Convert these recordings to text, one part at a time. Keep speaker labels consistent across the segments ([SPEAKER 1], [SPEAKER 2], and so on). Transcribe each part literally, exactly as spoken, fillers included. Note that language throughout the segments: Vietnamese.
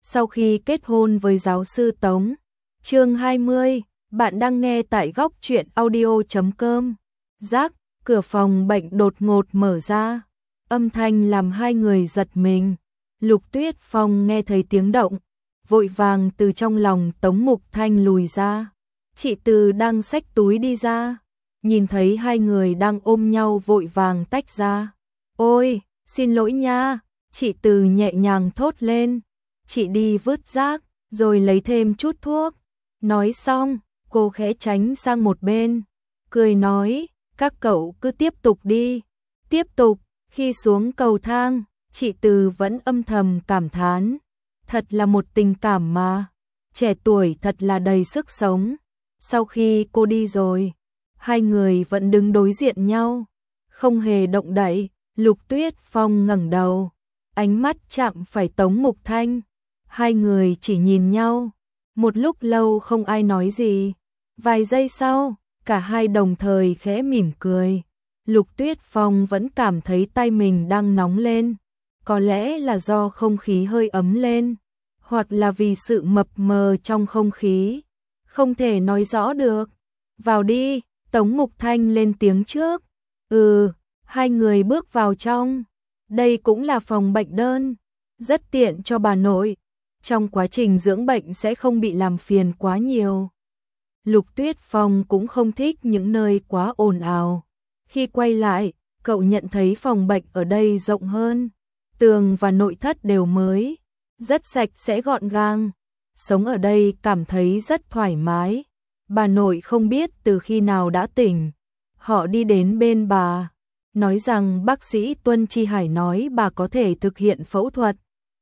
[SPEAKER 1] sau khi kết hôn với giáo sư Tống. Chương hai mươi, bạn đang nghe tại góc truyện audio chấm com. Rắc, cửa phòng bệnh đột ngột mở ra, âm thanh làm hai người giật mình. Lục Tuyết Phong nghe thấy tiếng động, vội vàng từ trong lòng Tống Mục Thanh lùi ra. Chị Từ đang xách túi đi ra, nhìn thấy hai người đang ôm nhau vội vàng tách ra. Ôi, xin lỗi nha, chị Từ nhẹ nhàng thốt lên. Chị đi vứt rác, rồi lấy thêm chút thuốc. Nói xong, cô khẽ tránh sang một bên, cười nói, các cậu cứ tiếp tục đi. Tiếp tục, khi xuống cầu thang, chị Từ vẫn âm thầm cảm thán. Thật là một tình cảm mà, trẻ tuổi thật là đầy sức sống. Sau khi cô đi rồi, hai người vẫn đứng đối diện nhau, không hề động đậy. Lục Tuyết Phong ngẩng đầu, ánh mắt chạm phải Tống Mục Thanh. Hai người chỉ nhìn nhau, một lúc lâu không ai nói gì. Vài giây sau, cả hai đồng thời khẽ mỉm cười. Lục Tuyết Phong vẫn cảm thấy tay mình đang nóng lên, có lẽ là do không khí hơi ấm lên, hoặc là vì sự mập mờ trong không khí, không thể nói rõ được. Vào đi, Tống Mục Thanh lên tiếng trước. Ừ, hai người bước vào trong. Đây cũng là phòng bệnh đơn, rất tiện cho bà nội. Trong quá trình dưỡng bệnh sẽ không bị làm phiền quá nhiều. Lục Tuyết Phong cũng không thích những nơi quá ồn ào. Khi quay lại, cậu nhận thấy phòng bệnh ở đây rộng hơn. Tường và nội thất đều mới, rất sạch sẽ gọn gàng. Sống ở đây cảm thấy rất thoải mái. Bà nội không biết từ khi nào đã tỉnh. Họ đi đến bên bà, nói rằng bác sĩ Tuân Chi Hải nói bà có thể thực hiện phẫu thuật.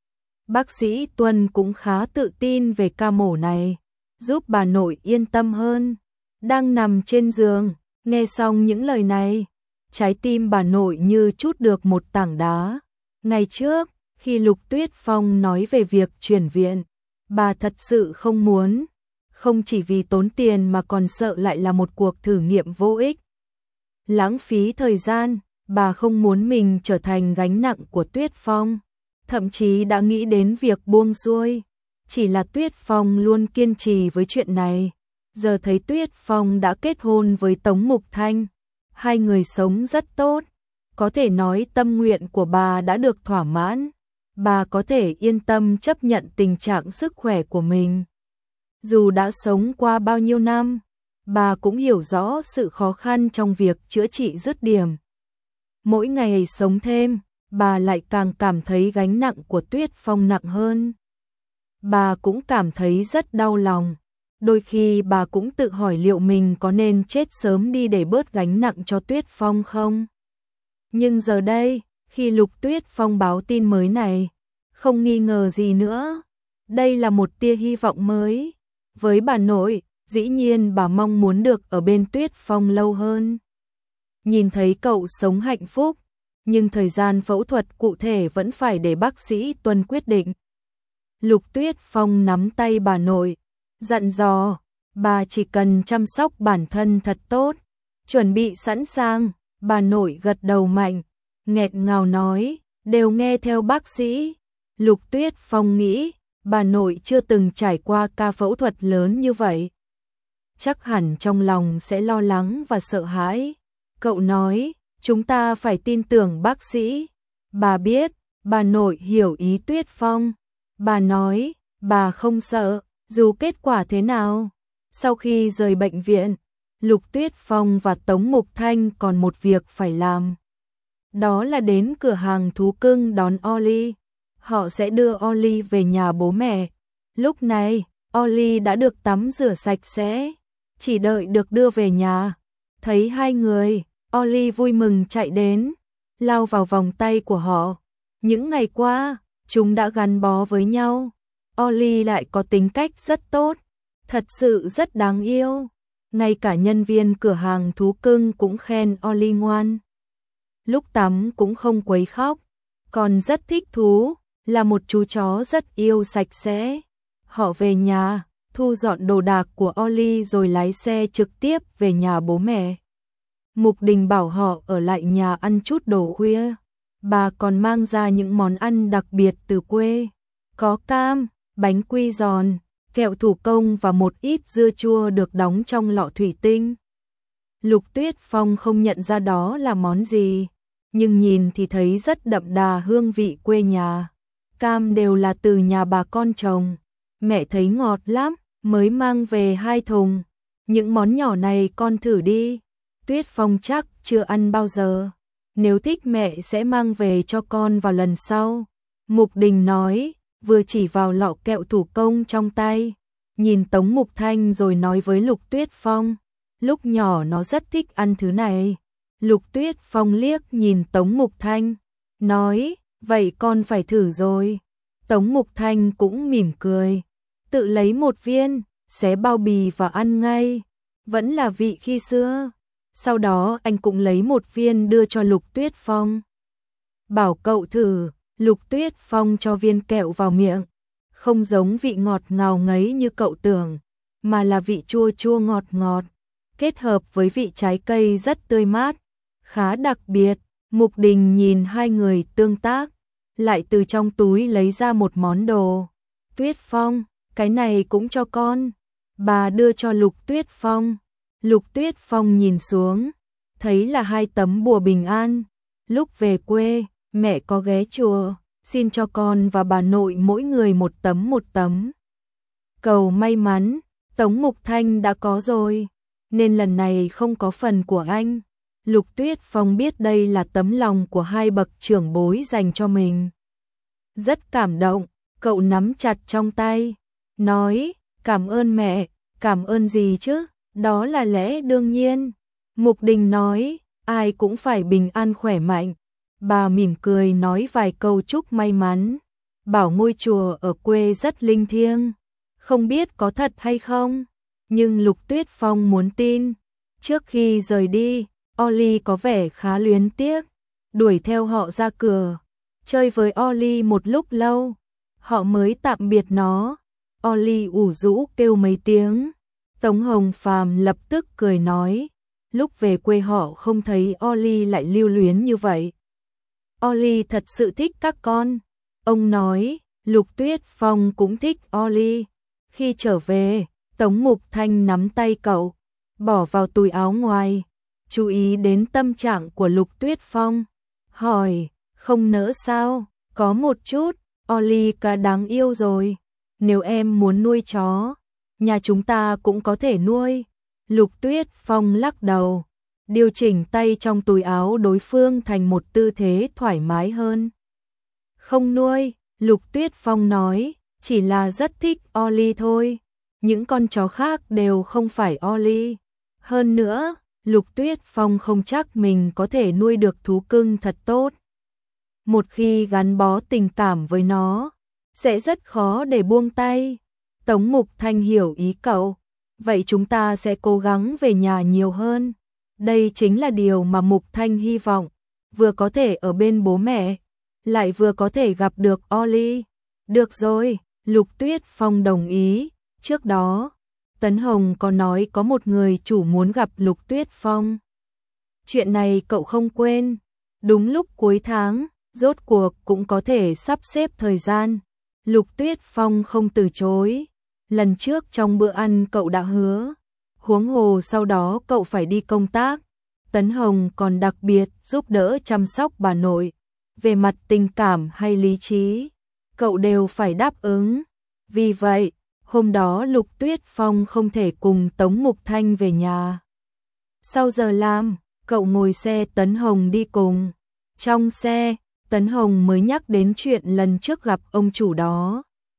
[SPEAKER 1] Bác sĩ Tuân cũng khá tự tin về ca mổ này, giúp bà nội yên tâm hơn. Đang nằm trên giường, nghe xong những lời này, trái tim bà nội như trút được một tảng đá. Ngày trước, khi Lục Tuyết Phong nói về việc chuyển viện, bà thật sự không muốn, không chỉ vì tốn tiền mà còn sợ lại là một cuộc thử nghiệm vô ích. Lãng phí thời gian, bà không muốn mình trở thành gánh nặng của Tuyết Phong, thậm chí đã nghĩ đến việc buông xuôi. Chỉ là Tuyết Phong luôn kiên trì với chuyện này. Giờ thấy Tuyết Phong đã kết hôn với Tống Mục Thanh, hai người sống rất tốt, có thể nói tâm nguyện của bà đã được thỏa mãn. Bà có thể yên tâm chấp nhận tình trạng sức khỏe của mình. Dù đã sống qua bao nhiêu năm, bà cũng hiểu rõ sự khó khăn trong việc chữa trị dứt điểm. Mỗi ngày sống thêm, bà lại càng cảm thấy gánh nặng của Tuyết Phong nặng hơn. Bà cũng cảm thấy rất đau lòng. Đôi khi bà cũng tự hỏi liệu mình có nên chết sớm đi để bớt gánh nặng cho Tuyết Phong không? Nhưng giờ đây, khi Lục Tuyết Phong báo tin mới này, không nghi ngờ gì nữa. Đây là một tia hy vọng mới. Với bà nội, dĩ nhiên bà mong muốn được ở bên Tuyết Phong lâu hơn. Nhìn thấy cậu sống hạnh phúc, nhưng thời gian phẫu thuật cụ thể vẫn phải để bác sĩ Tuân quyết định. Lục Tuyết Phong nắm tay bà nội, dặn dò, bà chỉ cần chăm sóc bản thân thật tốt, chuẩn bị sẵn sàng. Bà nội gật đầu mạnh, nghẹn ngào nói, đều nghe theo bác sĩ. Lục Tuyết Phong nghĩ, bà nội chưa từng trải qua ca phẫu thuật lớn như vậy, chắc hẳn trong lòng sẽ lo lắng và sợ hãi. Cậu nói, chúng ta phải tin tưởng bác sĩ. Bà biết, bà nội hiểu ý Tuyết Phong. Bà nói, bà không sợ, dù kết quả thế nào. Sau khi rời bệnh viện, Lục Tuyết Phong và Tống Mục Thanh còn một việc phải làm. Đó là đến cửa hàng thú cưng đón Ollie. Họ sẽ đưa Ollie về nhà bố mẹ. Lúc này, Ollie đã được tắm rửa sạch sẽ, chỉ đợi được đưa về nhà. Thấy hai người, Ollie vui mừng chạy đến, lao vào vòng tay của họ. Những ngày qua, chúng đã gắn bó với nhau. Ollie lại có tính cách rất tốt, thật sự rất đáng yêu. Ngay cả nhân viên cửa hàng thú cưng cũng khen Ollie ngoan. Lúc tắm cũng không quấy khóc, còn rất thích thú, là một chú chó rất yêu sạch sẽ. Họ về nhà, thu dọn đồ đạc của Ollie rồi lái xe trực tiếp về nhà bố mẹ. Mục Đình bảo họ ở lại nhà ăn chút đồ khuya. Bà còn mang ra những món ăn đặc biệt từ quê. Có cam, bánh quy giòn, kẹo thủ công và một ít dưa chua được đóng trong lọ thủy tinh. Lục Tuyết Phong không nhận ra đó là món gì, nhưng nhìn thì thấy rất đậm đà hương vị quê nhà. Cam đều là từ nhà bà con trồng, mẹ thấy ngọt lắm, mới mang về hai thùng. Những món nhỏ này con thử đi, Tuyết Phong chắc chưa ăn bao giờ. Nếu thích mẹ sẽ mang về cho con vào lần sau. Mục Đình nói, vừa chỉ vào lọ kẹo thủ công trong tay, nhìn Tống Mục Thanh rồi nói với Lục Tuyết Phong, lúc nhỏ nó rất thích ăn thứ này. Lục Tuyết Phong liếc nhìn Tống Mục Thanh, nói, vậy con phải thử rồi. Tống Mục Thanh cũng mỉm cười, tự lấy một viên, xé bao bì và ăn ngay, vẫn là vị khi xưa. Sau đó anh cũng lấy một viên đưa cho Lục Tuyết Phong, bảo cậu thử. Lục Tuyết Phong cho viên kẹo vào miệng, không giống vị ngọt ngào ngấy như cậu tưởng, mà là vị chua chua ngọt ngọt, kết hợp với vị trái cây rất tươi mát, khá đặc biệt. Mục Đình nhìn hai người tương tác, lại từ trong túi lấy ra một món đồ. Tuyết Phong, cái này cũng cho con. Bà đưa cho Lục Tuyết Phong. Lục Tuyết Phong nhìn xuống, thấy là hai tấm bùa bình an. Lúc về quê, mẹ có ghé chùa, xin cho con và bà nội mỗi người một tấm một tấm. Cầu may mắn, Tống Mục Thanh đã có rồi, nên lần này không có phần của anh. Lục Tuyết Phong biết đây là tấm lòng của hai bậc trưởng bối dành cho mình. Rất cảm động, cậu nắm chặt trong tay, nói, cảm ơn mẹ. Cảm ơn gì chứ, đó là lẽ đương nhiên. Mục Đình nói, ai cũng phải bình an khỏe mạnh. Bà mỉm cười nói vài câu chúc may mắn, bảo ngôi chùa ở quê rất linh thiêng. Không biết có thật hay không, nhưng Lục Tuyết Phong muốn tin. Trước khi rời đi, Ollie có vẻ khá luyến tiếc, đuổi theo họ ra cửa, chơi với Ollie một lúc lâu, họ mới tạm biệt nó. Ollie ủ rũ kêu mấy tiếng. Tống Hồng Phàm lập tức cười nói, lúc về quê họ không thấy Ollie lại lưu luyến như vậy. Ollie thật sự thích các con. Ông nói, Lục Tuyết Phong cũng thích Ollie. Khi trở về, Tống Mục Thanh nắm tay cậu, bỏ vào túi áo ngoài, chú ý đến tâm trạng của Lục Tuyết Phong, hỏi, không nỡ sao? Có một chút, Ollie cả đáng yêu rồi. Nếu em muốn nuôi chó, nhà chúng ta cũng có thể nuôi. Lục Tuyết Phong lắc đầu, điều chỉnh tay trong túi áo đối phương thành một tư thế thoải mái hơn. Không nuôi, Lục Tuyết Phong nói, chỉ là rất thích Ollie thôi. Những con chó khác đều không phải Ollie. Hơn nữa, Lục Tuyết Phong không chắc mình có thể nuôi được thú cưng thật tốt. Một khi gắn bó tình cảm với nó, sẽ rất khó để buông tay. Tống Mục Thanh hiểu ý cậu, vậy chúng ta sẽ cố gắng về nhà nhiều hơn. Đây chính là điều mà Mục Thanh hy vọng, vừa có thể ở bên bố mẹ, lại vừa có thể gặp được Ollie. Được rồi, Lục Tuyết Phong đồng ý. Trước đó, Tấn Hồng có nói có một người chủ muốn gặp Lục Tuyết Phong. Chuyện này cậu không quên. Đúng lúc cuối tháng, rốt cuộc cũng có thể sắp xếp thời gian. Lục Tuyết Phong không từ chối. Lần trước trong bữa ăn cậu đã hứa, huống hồ sau đó cậu phải đi công tác. Tấn Hồng còn đặc biệt giúp đỡ chăm sóc bà nội. Về mặt tình cảm hay lý trí, cậu đều phải đáp ứng. Vì vậy, hôm đó Lục Tuyết Phong không thể cùng Tống Mục Thanh về nhà. Sau giờ làm, cậu ngồi xe Tấn Hồng đi cùng. Trong xe, Tấn Hồng mới nhắc đến chuyện lần trước gặp ông chủ đó.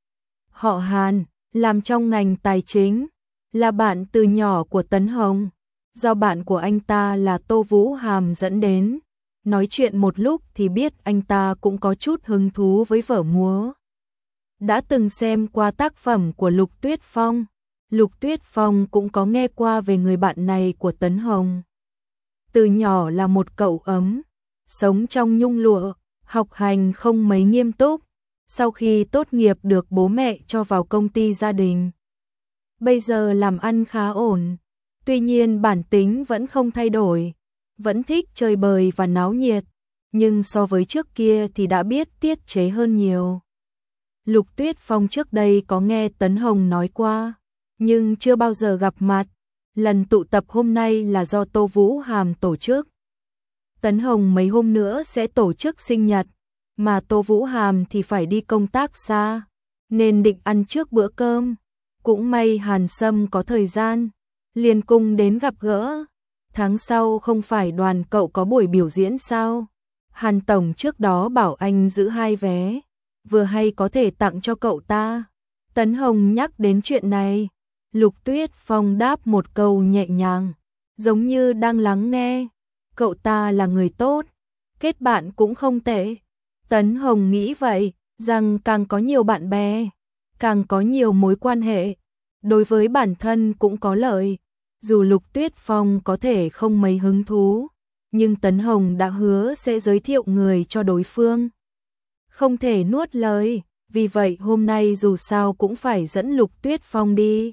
[SPEAKER 1] Họ Hàn, làm trong ngành tài chính, là bạn từ nhỏ của Tấn Hồng. Do bạn của anh ta là Tô Vũ Hàm dẫn đến. Nói chuyện một lúc thì biết anh ta cũng có chút hứng thú với vở múa. Đã từng xem qua tác phẩm của Lục Tuyết Phong. Lục Tuyết Phong cũng có nghe qua về người bạn này của Tấn Hồng. Từ nhỏ là một cậu ấm, sống trong nhung lụa, học hành không mấy nghiêm túc. Sau khi tốt nghiệp được bố mẹ cho vào công ty gia đình. Bây giờ làm ăn khá ổn, tuy nhiên bản tính vẫn không thay đổi, vẫn thích chơi bời và náo nhiệt, nhưng so với trước kia thì đã biết tiết chế hơn nhiều. Lục Tuyết Phong trước đây có nghe Tấn Hồng nói qua, nhưng chưa bao giờ gặp mặt. Lần tụ tập hôm nay là do Tô Vũ Hàm tổ chức. Tấn Hồng mấy hôm nữa sẽ tổ chức sinh nhật, mà Tô Vũ Hàm thì phải đi công tác xa, nên định ăn trước bữa cơm. Cũng may Hàn Sâm có thời gian, liền cùng đến gặp gỡ. Tháng sau không phải đoàn cậu có buổi biểu diễn sao? Hàn Tổng trước đó bảo anh giữ hai vé, vừa hay có thể tặng cho cậu ta. Tấn Hồng nhắc đến chuyện này, Lục Tuyết Phong đáp một câu nhẹ nhàng, giống như đang lắng nghe. Cậu ta là người tốt, kết bạn cũng không tệ. Tấn Hồng nghĩ vậy, rằng càng có nhiều bạn bè, càng có nhiều mối quan hệ, đối với bản thân cũng có lợi. Dù Lục Tuyết Phong có thể không mấy hứng thú, nhưng Tấn Hồng đã hứa sẽ giới thiệu người cho đối phương. Không thể nuốt lời, vì vậy hôm nay dù sao cũng phải dẫn Lục Tuyết Phong đi.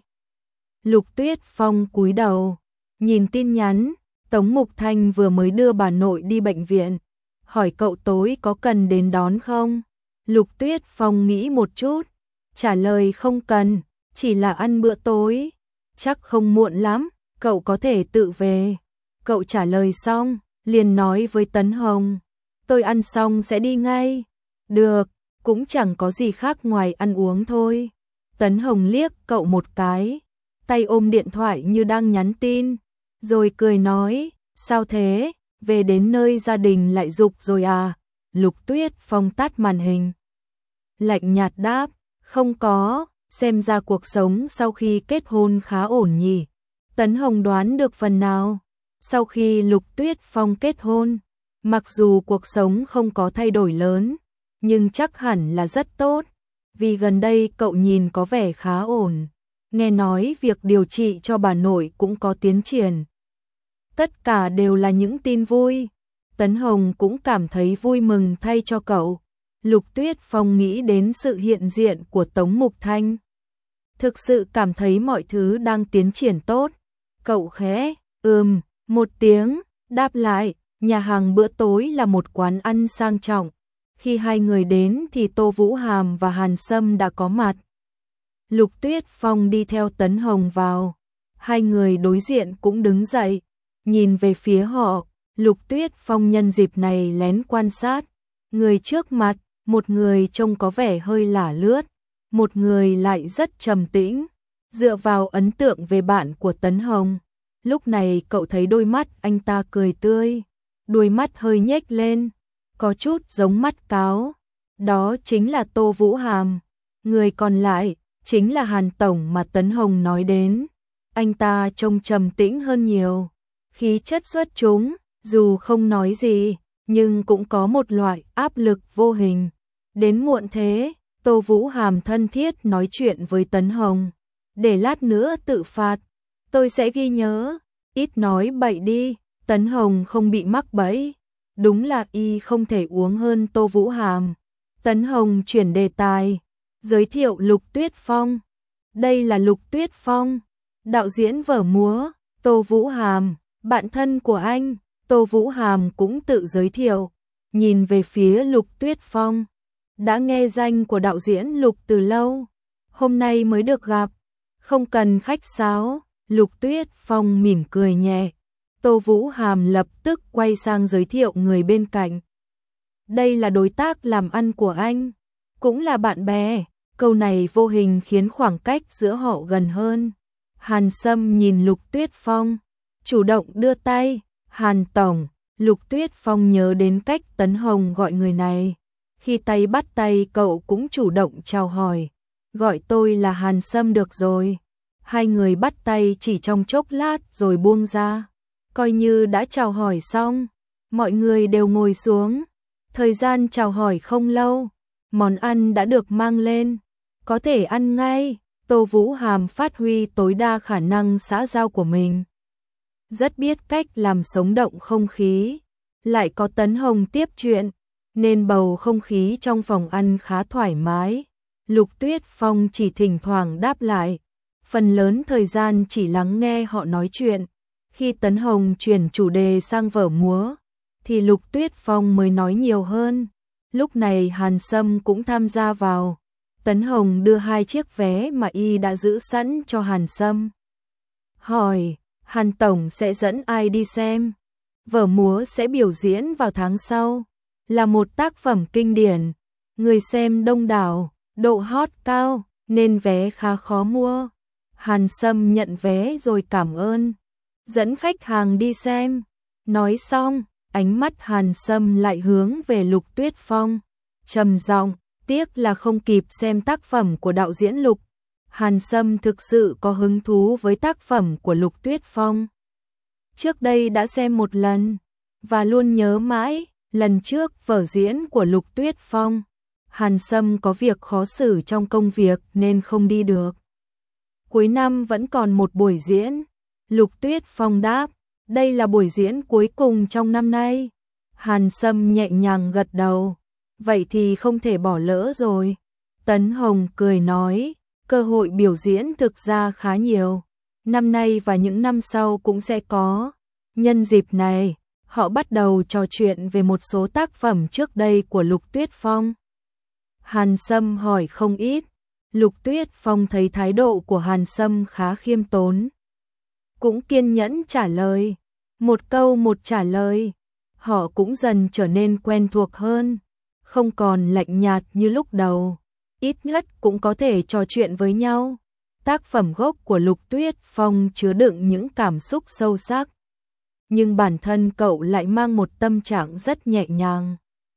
[SPEAKER 1] Lục Tuyết Phong cúi đầu, nhìn tin nhắn, Tống Mục Thanh vừa mới đưa bà nội đi bệnh viện, hỏi cậu tối có cần đến đón không? Lục Tuyết Phong nghĩ một chút, trả lời không cần, chỉ là ăn bữa tối, chắc không muộn lắm, cậu có thể tự về. Cậu trả lời xong, liền nói với Tấn Hồng, tôi ăn xong sẽ đi ngay. Được, cũng chẳng có gì khác ngoài ăn uống thôi. Tấn Hồng liếc cậu một cái, tay ôm điện thoại như đang nhắn tin, rồi cười nói, sao thế, về đến nơi gia đình lại giục rồi à? Lục Tuyết Phong tắt màn hình, lạnh nhạt đáp, không có, xem ra cuộc sống sau khi kết hôn khá ổn nhỉ. Tấn Hồng đoán được phần nào, sau khi Lục Tuyết Phong kết hôn, mặc dù cuộc sống không có thay đổi lớn, nhưng chắc hẳn là rất tốt, vì gần đây cậu nhìn có vẻ khá ổn. Nghe nói việc điều trị cho bà nội cũng có tiến triển. Tất cả đều là những tin vui. Tấn Hồng cũng cảm thấy vui mừng thay cho cậu. Lục Tuyết Phong nghĩ đến sự hiện diện của Tống Mục Thanh, thực sự cảm thấy mọi thứ đang tiến triển tốt. Cậu khẽ, ừm, một tiếng, đáp lại. Nhà hàng bữa tối là một quán ăn sang trọng. Khi hai người đến thì Tô Vũ Hàm và Hàn Sâm đã có mặt. Lục Tuyết Phong đi theo Tấn Hồng vào. Hai người đối diện cũng đứng dậy, nhìn về phía họ. Lục Tuyết Phong nhân dịp này lén quan sát. Người trước mặt, một người trông có vẻ hơi lả lướt, một người lại rất trầm tĩnh. Dựa vào ấn tượng về bạn của Tấn Hồng, lúc này cậu thấy đôi mắt anh ta cười tươi, đuôi mắt hơi nhếch lên, có chút giống mắt cáo. Đó chính là Tô Vũ Hàm. Người còn lại chính là Hàn Tổng mà Tấn Hồng nói đến. Anh ta trông trầm tĩnh hơn nhiều, khí chất xuất chúng, dù không nói gì, nhưng cũng có một loại áp lực vô hình. Đến muộn thế, Tô Vũ Hàm thân thiết nói chuyện với Tấn Hồng. Để lát nữa tự phạt, tôi sẽ ghi nhớ, ít nói bậy đi. Tấn Hồng không bị mắc bẫy, đúng là y không thể uống hơn Tô Vũ Hàm. Tấn Hồng chuyển đề tài, giới thiệu Lục Tuyết Phong. Đây là Lục Tuyết Phong, đạo diễn vở múa. Tô Vũ Hàm, bạn thân của anh. Tô Vũ Hàm cũng tự giới thiệu, nhìn về phía Lục Tuyết Phong. Đã nghe danh của đạo diễn Lục từ lâu, hôm nay mới được gặp, không cần khách sáo. Lục Tuyết Phong mỉm cười nhẹ. Tô Vũ Hàm lập tức quay sang giới thiệu người bên cạnh. Đây là đối tác làm ăn của anh, cũng là bạn bè. Câu này vô hình khiến khoảng cách giữa họ gần hơn. Hàn Sâm nhìn Lục Tuyết Phong, chủ động đưa tay. Hàn Tổng. Lục Tuyết Phong nhớ đến cách Tấn Hồng gọi người này. Khi tay bắt tay cậu cũng chủ động chào hỏi. Gọi tôi là Hàn Sâm được rồi. Hai người bắt tay chỉ trong chốc lát rồi buông ra. Coi như đã chào hỏi xong, mọi người đều ngồi xuống. Thời gian chào hỏi không lâu, món ăn đã được mang lên, có thể ăn ngay. Tô Vũ Hàm phát huy tối đa khả năng xã giao của mình, rất biết cách làm sống động không khí. Lại có Tấn Hồng tiếp chuyện, nên bầu không khí trong phòng ăn khá thoải mái. Lục Tuyết Phong chỉ thỉnh thoảng đáp lại, phần lớn thời gian chỉ lắng nghe họ nói chuyện. Khi Tấn Hồng chuyển chủ đề sang vở múa, thì Lục Tuyết Phong mới nói nhiều hơn. Lúc này Hàn Sâm cũng tham gia vào. Tấn Hồng đưa hai chiếc vé mà y đã giữ sẵn cho Hàn Sâm. Hỏi, Hàn Tổng sẽ dẫn ai đi xem? Vở múa sẽ biểu diễn vào tháng sau, là một tác phẩm kinh điển, người xem đông đảo, độ hot cao, nên vé khá khó mua. Hàn Sâm nhận vé rồi cảm ơn, dẫn khách hàng đi xem. Nói xong, ánh mắt Hàn Sâm lại hướng về Lục Tuyết Phong, trầm giọng, tiếc là không kịp xem tác phẩm của đạo diễn Lục. Hàn Sâm thực sự có hứng thú với tác phẩm của Lục Tuyết Phong. Trước đây đã xem một lần, và luôn nhớ mãi, lần trước vở diễn của Lục Tuyết Phong. Hàn Sâm có việc khó xử trong công việc nên không đi được. Cuối năm vẫn còn một buổi diễn. Lục Tuyết Phong đáp, đây là buổi diễn cuối cùng trong năm nay. Hàn Sâm nhẹ nhàng gật đầu, vậy thì không thể bỏ lỡ rồi. Tấn Hồng cười nói, cơ hội biểu diễn thực ra khá nhiều, năm nay và những năm sau cũng sẽ có. Nhân dịp này, họ bắt đầu trò chuyện về một số tác phẩm trước đây của Lục Tuyết Phong. Hàn Sâm hỏi không ít, Lục Tuyết Phong thấy thái độ của Hàn Sâm khá khiêm tốn, cũng kiên nhẫn trả lời, một câu một trả lời. Họ cũng dần trở nên quen thuộc hơn, không còn lạnh nhạt như lúc đầu, ít nhất cũng có thể trò chuyện với nhau. Tác phẩm gốc của Lục Tuyết Phong chứa đựng những cảm xúc sâu sắc, nhưng bản thân cậu lại mang một tâm trạng rất nhẹ nhàng.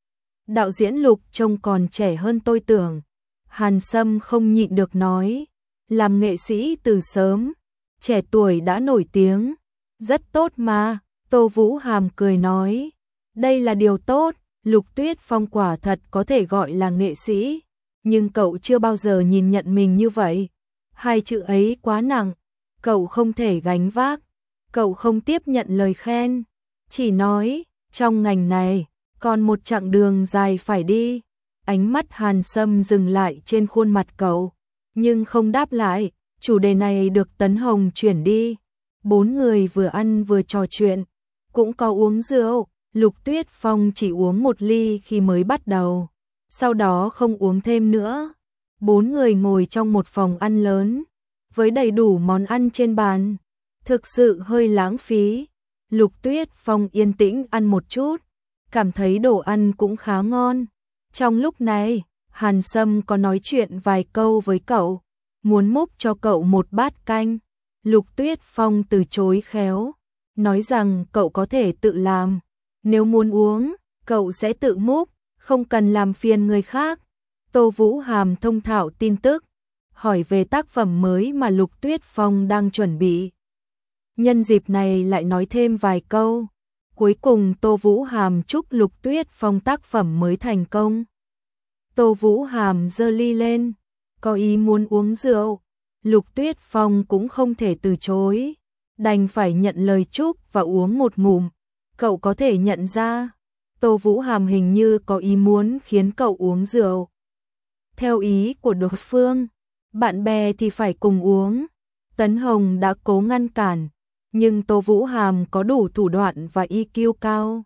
[SPEAKER 1] Đạo diễn Lục trông còn trẻ hơn tôi tưởng. Hàn Sâm không nhịn được nói, làm nghệ sĩ từ sớm, trẻ tuổi đã nổi tiếng, rất tốt mà. Tô Vũ Hàm cười nói, đây là điều tốt, Lục Tuyết Phong quả thật có thể gọi là nghệ sĩ, nhưng cậu chưa bao giờ nhìn nhận mình như vậy. Hai chữ ấy quá nặng, cậu không thể gánh vác, cậu không tiếp nhận lời khen, chỉ nói, trong ngành này, còn một chặng đường dài phải đi. Ánh mắt Hàn Sâm dừng lại trên khuôn mặt cậu, nhưng không đáp lại. Chủ đề này được Tấn Hồng chuyển đi. Bốn người vừa ăn vừa trò chuyện, cũng có uống rượu. Lục Tuyết Phong chỉ uống một ly khi mới bắt đầu, sau đó không uống thêm nữa. Bốn người ngồi trong một phòng ăn lớn, với đầy đủ món ăn trên bàn, thực sự hơi lãng phí. Lục Tuyết Phong yên tĩnh ăn một chút, cảm thấy đồ ăn cũng khá ngon. Trong lúc này, Hàn Sâm có nói chuyện vài câu với cậu, muốn múc cho cậu một bát canh. Lục Tuyết Phong từ chối khéo, nói rằng cậu có thể tự làm, nếu muốn uống, cậu sẽ tự múc, không cần làm phiền người khác. Tô Vũ Hàm thông thạo tin tức, hỏi về tác phẩm mới mà Lục Tuyết Phong đang chuẩn bị. Nhân dịp này lại nói thêm vài câu. Cuối cùng Tô Vũ Hàm chúc Lục Tuyết Phong tác phẩm mới thành công. Tô Vũ Hàm giơ ly lên, có ý muốn uống rượu. Lục Tuyết Phong cũng không thể từ chối, đành phải nhận lời chúc và uống một ngụm. Cậu có thể nhận ra, Tô Vũ Hàm hình như có ý muốn khiến cậu uống rượu. Theo ý của đối phương, bạn bè thì phải cùng uống. Tấn Hồng đã cố ngăn cản, nhưng Tô Vũ Hàm có đủ thủ đoạn và i kiu cao.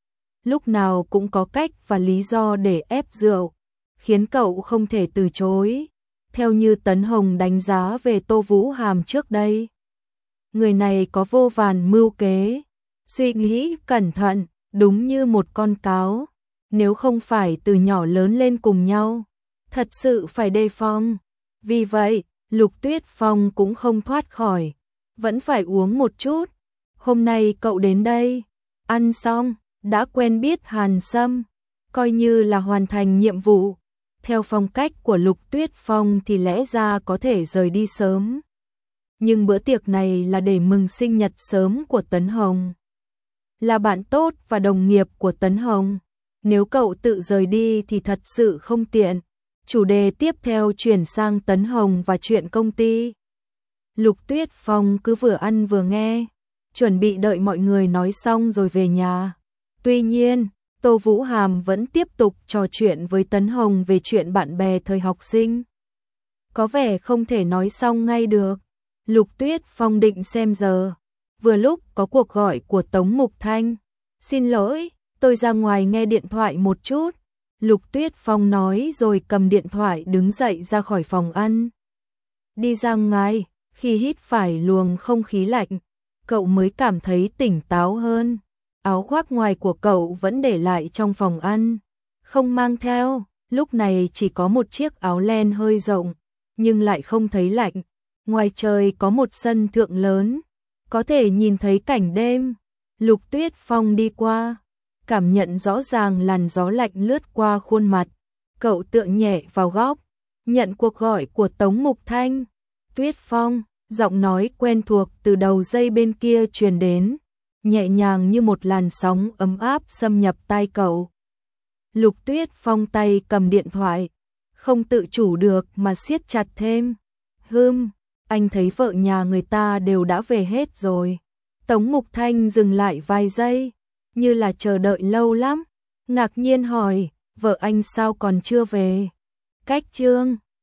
[SPEAKER 1] Lúc nào cũng có cách và lý do để ép rượu, khiến cậu không thể từ chối. Theo như Tấn Hồng đánh giá về Tô Vũ Hàm trước đây, người này có vô vàn mưu kế, suy nghĩ cẩn thận, đúng như một con cáo. Nếu không phải từ nhỏ lớn lên cùng nhau, thật sự phải đề phòng. Vì vậy, Lục Tuyết Phong cũng không thoát khỏi, vẫn phải uống một chút. Hôm nay cậu đến đây, ăn xong, đã quen biết Hàn Sâm, coi như là hoàn thành nhiệm vụ. Theo phong cách của Lục Tuyết Phong thì lẽ ra có thể rời đi sớm. Nhưng bữa tiệc này là để mừng sinh nhật sớm của Tấn Hồng. Là bạn tốt và đồng nghiệp của Tấn Hồng. Nếu cậu tự rời đi thì thật sự không tiện. Chủ đề tiếp theo chuyển sang Tấn Hồng và chuyện công ty. Lục Tuyết Phong cứ vừa ăn vừa nghe, chuẩn bị đợi mọi người nói xong rồi về nhà. Tuy nhiên, Tô Vũ Hàm vẫn tiếp tục trò chuyện với Tấn Hồng về chuyện bạn bè thời học sinh. Có vẻ không thể nói xong ngay được. Lục Tuyết Phong định xem giờ. Vừa lúc có cuộc gọi của Tống Mục Thanh. Xin lỗi, tôi ra ngoài nghe điện thoại một chút. Lục Tuyết Phong nói rồi cầm điện thoại đứng dậy ra khỏi phòng ăn. Đi ra ngoài, khi hít phải luồng không khí lạnh, cậu mới cảm thấy tỉnh táo hơn. Áo khoác ngoài của cậu vẫn để lại trong phòng ăn, không mang theo, lúc này chỉ có một chiếc áo len hơi rộng, nhưng lại không thấy lạnh. Ngoài trời có một sân thượng lớn, có thể nhìn thấy cảnh đêm. Lục Tuyết Phong đi qua, cảm nhận rõ ràng làn gió lạnh lướt qua khuôn mặt. Cậu tựa nhẹ vào góc, nhận cuộc gọi của Tống Mục Thanh. Tuyết Phong, giọng nói quen thuộc từ đầu dây bên kia truyền đến, nhẹ nhàng như một làn sóng ấm áp xâm nhập tai cậu. Lục Tuyết Phong tay cầm điện thoại, không tự chủ được mà siết chặt thêm. Hừm, anh thấy vợ nhà người ta đều đã về hết rồi. Tống Mục Thanh dừng lại vài giây, như là chờ đợi lâu lắm, ngạc nhiên hỏi, vợ anh sao còn chưa về? Cách chương